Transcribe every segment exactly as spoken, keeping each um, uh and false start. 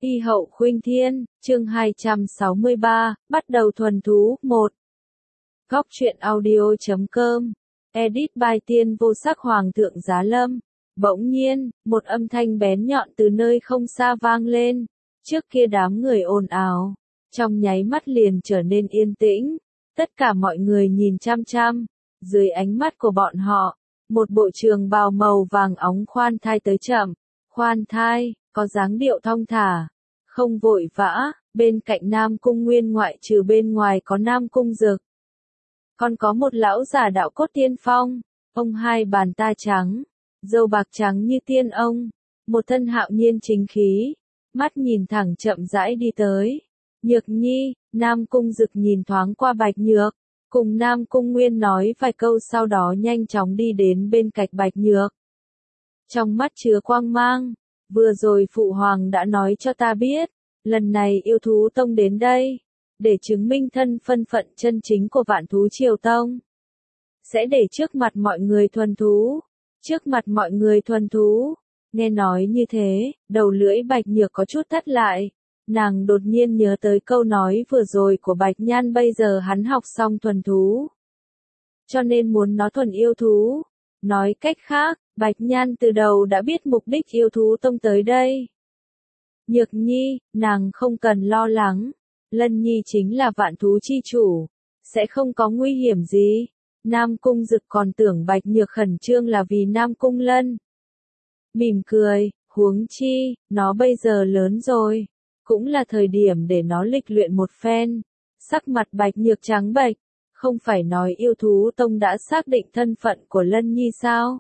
Y hậu khuynh thiên, chương hai trăm sáu mươi ba, bắt đầu thuần thú, một. Góc truyện audio.com, edit by Tiên Vô Sắc Hoàng thượng Giá Lâm. Bỗng nhiên, một âm thanh bén nhọn từ nơi không xa vang lên, trước kia đám người ồn ào, trong nháy mắt liền trở nên yên tĩnh, tất cả mọi người nhìn chăm chăm, dưới ánh mắt của bọn họ, một bộ trường bào màu vàng óng khoan thai tới chậm, khoan thai, có dáng điệu thong thả, không vội vã, bên cạnh Nam Cung Nguyên ngoại trừ bên ngoài có Nam Cung Dực. Còn có một lão giả đạo cốt tiên phong, ông hai bàn tay trắng, râu bạc trắng như tiên ông, một thân hạo nhiên chính khí, mắt nhìn thẳng chậm rãi đi tới. Nhược Nhi, Nam Cung Dực nhìn thoáng qua Bạch Nhược, cùng Nam Cung Nguyên nói vài câu sau đó nhanh chóng đi đến bên cạnh Bạch Nhược. Trong mắt chứa quang mang, vừa rồi Phụ Hoàng đã nói cho ta biết, lần này yêu thú tông đến đây, để chứng minh thân phân phận chân chính của Vạn Thú Triều Tông. Sẽ để trước mặt mọi người thuần thú, trước mặt mọi người thuần thú. Nghe nói như thế, đầu lưỡi Bạch Nhược có chút thắt lại, nàng đột nhiên nhớ tới câu nói vừa rồi của Bạch Nhan, bây giờ hắn học xong thuần thú, cho nên muốn nó thuần yêu thú. Nói cách khác, Bạch Nhan từ đầu đã biết mục đích yêu thú tông tới đây. Nhược Nhi, nàng không cần lo lắng, Lân Nhi chính là vạn thú chi chủ, sẽ không có nguy hiểm gì. Nam Cung Dực còn tưởng Bạch Nhược khẩn trương là vì Nam Cung Lân. Mỉm cười, huống chi, nó bây giờ lớn rồi, cũng là thời điểm để nó lịch luyện một phen. Sắc mặt Bạch Nhược trắng bệch, không phải nói yêu thú tông đã xác định thân phận của Lân Nhi sao?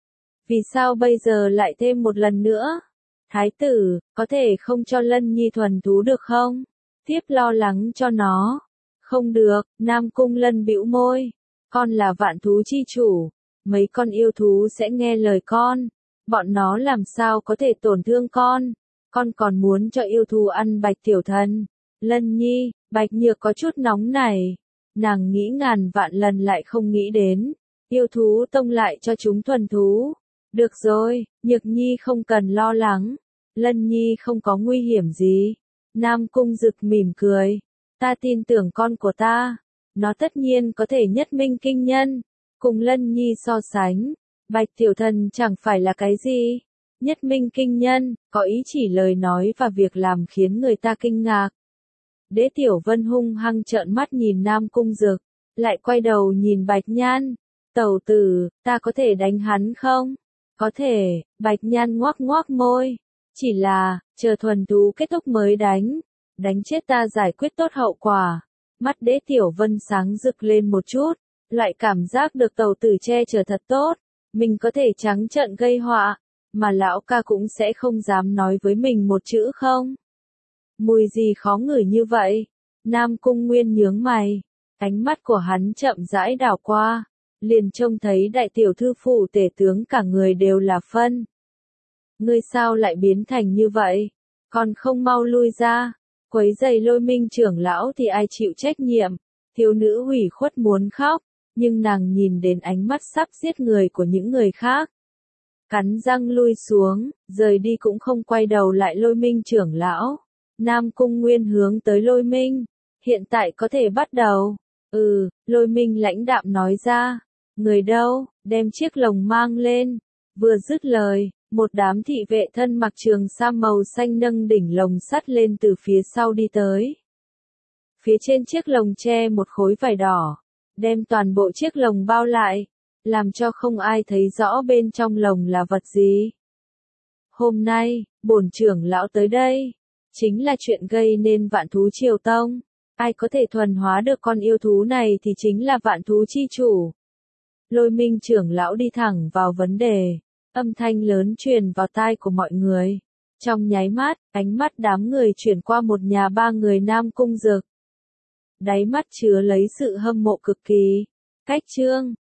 Vì sao bây giờ lại thêm một lần nữa? Thái tử, có thể không cho Lân Nhi thuần thú được không? Tiếp lo lắng cho nó. Không được, Nam Cung Lân bĩu môi. Con là vạn thú chi chủ, mấy con yêu thú sẽ nghe lời con. Bọn nó làm sao có thể tổn thương con? Con còn muốn cho yêu thú ăn Bạch tiểu thần. Lân Nhi, Bạch Nhược có chút nóng này. Nàng nghĩ ngàn vạn lần lại không nghĩ đến, yêu thú tông lại cho chúng thuần thú. Được rồi, Nhược Nhi không cần lo lắng, Lân Nhi không có nguy hiểm gì. Nam Cung Dực mỉm cười, ta tin tưởng con của ta, nó tất nhiên có thể nhất minh kinh nhân. Cùng Lân Nhi so sánh, Bạch tiểu thần chẳng phải là cái gì. Nhất minh kinh nhân, có ý chỉ lời nói và việc làm khiến người ta kinh ngạc. Đế Tiểu Vân hung hăng trợn mắt nhìn Nam Cung Dực, lại quay đầu nhìn Bạch Nhan. Tẩu tử, ta có thể đánh hắn không? Có thể, Bạch Nhan ngoác ngoác môi. Chỉ là, chờ thuần thú kết thúc mới đánh. Đánh chết ta giải quyết tốt hậu quả. Mắt Đế Tiểu Vân sáng rực lên một chút, lại cảm giác được tẩu tử che chở thật tốt. Mình có thể trắng trợn gây họa, mà lão ca cũng sẽ không dám nói với mình một chữ không? Mùi gì khó ngửi như vậy? Nam Cung Nguyên nhướng mày, ánh mắt của hắn chậm rãi đảo qua, liền trông thấy đại tiểu thư phủ tể tướng cả người đều là phân. Ngươi sao lại biến thành như vậy? Còn không mau lui ra, quấy giày Lôi Minh trưởng lão thì ai chịu trách nhiệm? Thiếu nữ ủy khuất muốn khóc, nhưng nàng nhìn đến ánh mắt sắp giết người của những người khác. Cắn răng lui xuống, rời đi cũng không quay đầu lại Lôi Minh trưởng lão. Nam Cung Nguyên hướng tới Lôi Minh, hiện tại có thể bắt đầu. Ừ, Lôi Minh lãnh đạm nói ra. Người đâu, đem chiếc lồng mang lên. Vừa dứt lời, một đám thị vệ thân mặc trường sam màu xanh nâng đỉnh lồng sắt lên từ phía sau đi tới. Phía trên chiếc lồng che một khối vải đỏ, đem toàn bộ chiếc lồng bao lại, làm cho không ai thấy rõ bên trong lồng là vật gì. Hôm nay, bổn trưởng lão tới đây, chính là chuyện gây nên Vạn Thú Triều Tông. Ai có thể thuần hóa được con yêu thú này thì chính là Vạn Thú chi chủ. Lôi Minh trưởng lão đi thẳng vào vấn đề, âm thanh lớn truyền vào tai của mọi người. Trong nháy mắt, ánh mắt đám người chuyển qua một nhà ba người Nam Cung Dực. Đáy mắt chứa lấy sự hâm mộ cực kỳ. Cách chương,